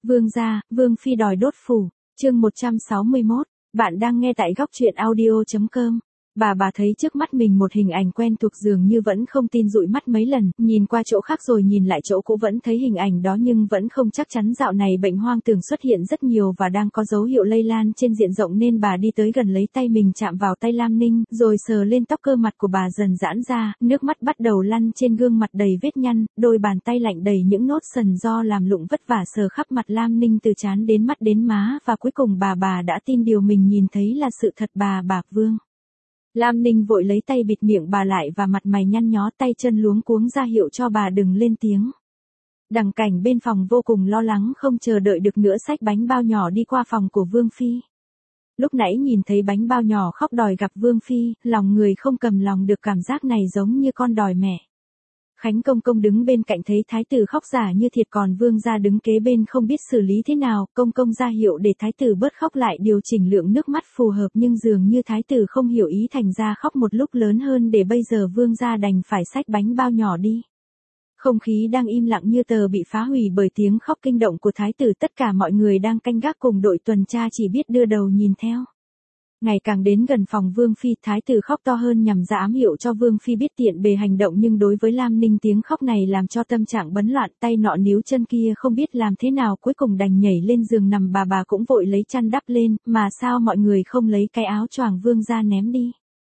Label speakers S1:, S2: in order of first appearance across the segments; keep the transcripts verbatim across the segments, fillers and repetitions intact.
S1: Vương gia, Vương phi đòi đốt phủ, chương một trăm sáu mươi mốt, bạn đang nghe tại góc truyện audio chấm com. Bà bà thấy trước mắt mình một hình ảnh quen thuộc dường như vẫn không tin dụi mắt mấy lần, nhìn qua chỗ khác rồi nhìn lại chỗ cũ vẫn thấy hình ảnh đó nhưng vẫn không chắc chắn dạo này bệnh hoang tưởng xuất hiện rất nhiều và đang có dấu hiệu lây lan trên diện rộng nên bà đi tới gần lấy tay mình chạm vào tay Lam Ninh, rồi sờ lên tóc cơ mặt của bà dần giãn ra, nước mắt bắt đầu lăn trên gương mặt đầy vết nhăn, đôi bàn tay lạnh đầy những nốt sần do làm lụng vất vả sờ khắp mặt Lam Ninh từ trán đến mắt đến má và cuối cùng bà bà đã tin điều mình nhìn thấy là sự thật bà bạc Vương. Lam Ninh vội lấy tay bịt miệng bà lại và mặt mày nhăn nhó tay chân luống cuống ra hiệu cho bà đừng lên tiếng. Đằng Cảnh bên phòng vô cùng lo lắng không chờ đợi được nữa xách bánh bao nhỏ đi qua phòng của Vương Phi. Lúc nãy nhìn thấy bánh bao nhỏ khóc đòi gặp Vương Phi, lòng người không cầm lòng được cảm giác này giống như con đòi mẹ. Khánh công công đứng bên cạnh thấy thái tử khóc giả như thiệt còn Vương gia đứng kế bên không biết xử lý thế nào, công công ra hiệu để thái tử bớt khóc lại điều chỉnh lượng nước mắt phù hợp nhưng dường như thái tử không hiểu ý thành ra khóc một lúc lớn hơn để bây giờ Vương gia đành phải xách bánh bao nhỏ đi. Không khí đang im lặng như tờ bị phá hủy bởi tiếng khóc kinh động của thái tử, tất cả mọi người đang canh gác cùng đội tuần tra chỉ biết đưa đầu nhìn theo. Ngày càng đến gần phòng Vương Phi, thái tử khóc to hơn nhằm ra ám hiệu cho Vương Phi biết tiện bề hành động nhưng đối với Lam Ninh tiếng khóc này làm cho tâm trạng bấn loạn, tay nọ níu chân kia không biết làm thế nào cuối cùng đành nhảy lên giường nằm. Bà bà cũng vội lấy chăn đắp lên, mà sao mọi người không lấy cái áo choàng Vương gia ném đi.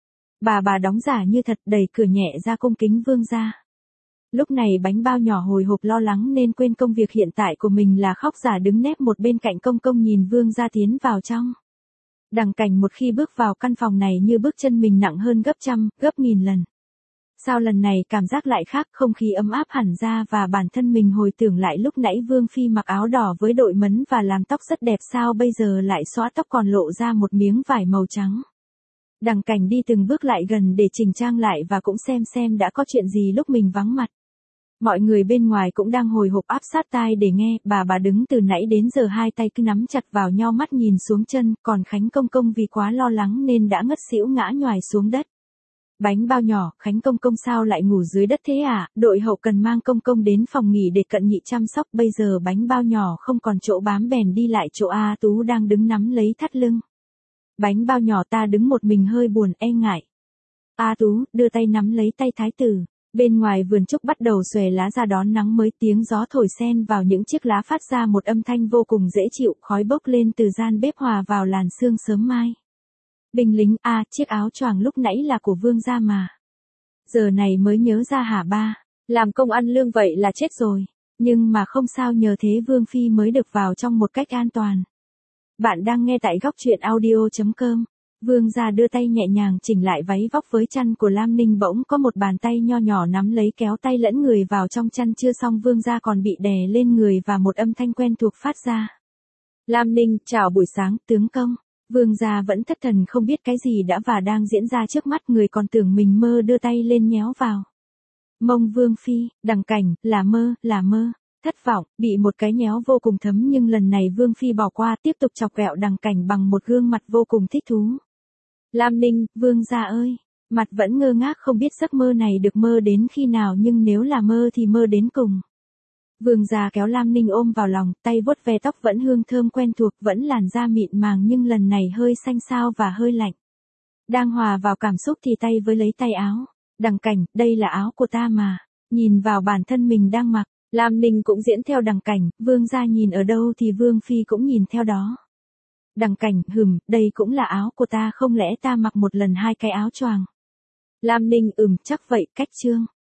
S1: Bà bà đóng giả như thật đẩy cửa nhẹ ra cung kính Vương gia. Lúc này bánh bao nhỏ hồi hộp lo lắng nên quên công việc hiện tại của mình là khóc giả đứng nép một bên cạnh công công nhìn Vương gia tiến vào trong. Đằng Cảnh một khi bước vào căn phòng này như bước chân mình nặng hơn gấp trăm, gấp nghìn lần. Sao lần này cảm giác lại khác, không khí ấm áp hẳn ra và bản thân mình hồi tưởng lại lúc nãy Vương Phi mặc áo đỏ với đội mấn và làm tóc rất đẹp, sao bây giờ lại xóa tóc còn lộ ra một miếng vải màu trắng. Đằng Cảnh đi từng bước lại gần để chỉnh trang lại và cũng xem xem đã có chuyện gì lúc mình vắng mặt. Mọi người bên ngoài cũng đang hồi hộp áp sát tai để nghe, bà bà đứng từ nãy đến giờ hai tay cứ nắm chặt vào nhau mắt nhìn xuống chân, còn Khánh công công vì quá lo lắng nên đã ngất xỉu ngã nhoài xuống đất. Bánh bao nhỏ, Khánh công công sao lại ngủ dưới đất thế à, đội hậu cần mang công công đến phòng nghỉ để cận nhị chăm sóc, bây giờ bánh bao nhỏ không còn chỗ bám bèn đi lại chỗ A Tú đang đứng nắm lấy thắt lưng. Bánh bao nhỏ ta đứng một mình hơi buồn e ngại. A Tú đưa tay nắm lấy tay thái tử. Bên ngoài vườn trúc bắt đầu xòe lá ra đón nắng mới, tiếng gió thổi xen vào những chiếc lá phát ra một âm thanh vô cùng dễ chịu, khói bốc lên từ gian bếp hòa vào làn sương sớm mai. Binh lính, a, à, chiếc áo choàng lúc nãy là của Vương gia mà. Giờ này mới nhớ ra hả ba, làm công ăn lương vậy là chết rồi, nhưng mà không sao, nhờ thế Vương Phi mới được vào trong một cách an toàn. Bạn đang nghe tại góc truyện audio chấm com. Vương gia đưa tay nhẹ nhàng chỉnh lại váy vóc với chăn của Lam Ninh, bỗng có một bàn tay nho nhỏ nắm lấy kéo tay lẫn người vào trong chăn, chưa xong Vương gia còn bị đè lên người và một âm thanh quen thuộc phát ra. Lam Ninh, chào buổi sáng, tướng công. Vương gia vẫn thất thần không biết cái gì đã và đang diễn ra trước mắt, người còn tưởng mình mơ đưa tay lên nhéo vào mông Vương Phi. Đằng Cảnh, là mơ, là mơ. Thất vọng, bị một cái nhéo vô cùng thấm nhưng lần này Vương Phi bỏ qua, tiếp tục chọc ghẹo Đằng Cảnh bằng một gương mặt vô cùng thích thú. Lam Ninh, Vương gia ơi, mặt vẫn ngơ ngác không biết giấc mơ này được mơ đến khi nào nhưng nếu là mơ thì mơ đến cùng. Vương gia kéo Lam Ninh ôm vào lòng, tay vuốt ve tóc vẫn hương thơm quen thuộc, vẫn làn da mịn màng nhưng lần này hơi xanh xao và hơi lạnh. Đang hòa vào cảm xúc thì tay với lấy tay áo. Đằng Cảnh, đây là áo của ta mà. Nhìn vào bản thân mình đang mặc, Lam Ninh cũng diễn theo Đằng Cảnh, Vương gia nhìn ở đâu thì Vương Phi cũng nhìn theo đó. Đằng Cảnh, hừm, đây cũng là áo của ta, không lẽ ta mặc một lần hai cái áo choàng. Lam Ninh, ừm, chắc vậy, cách chương.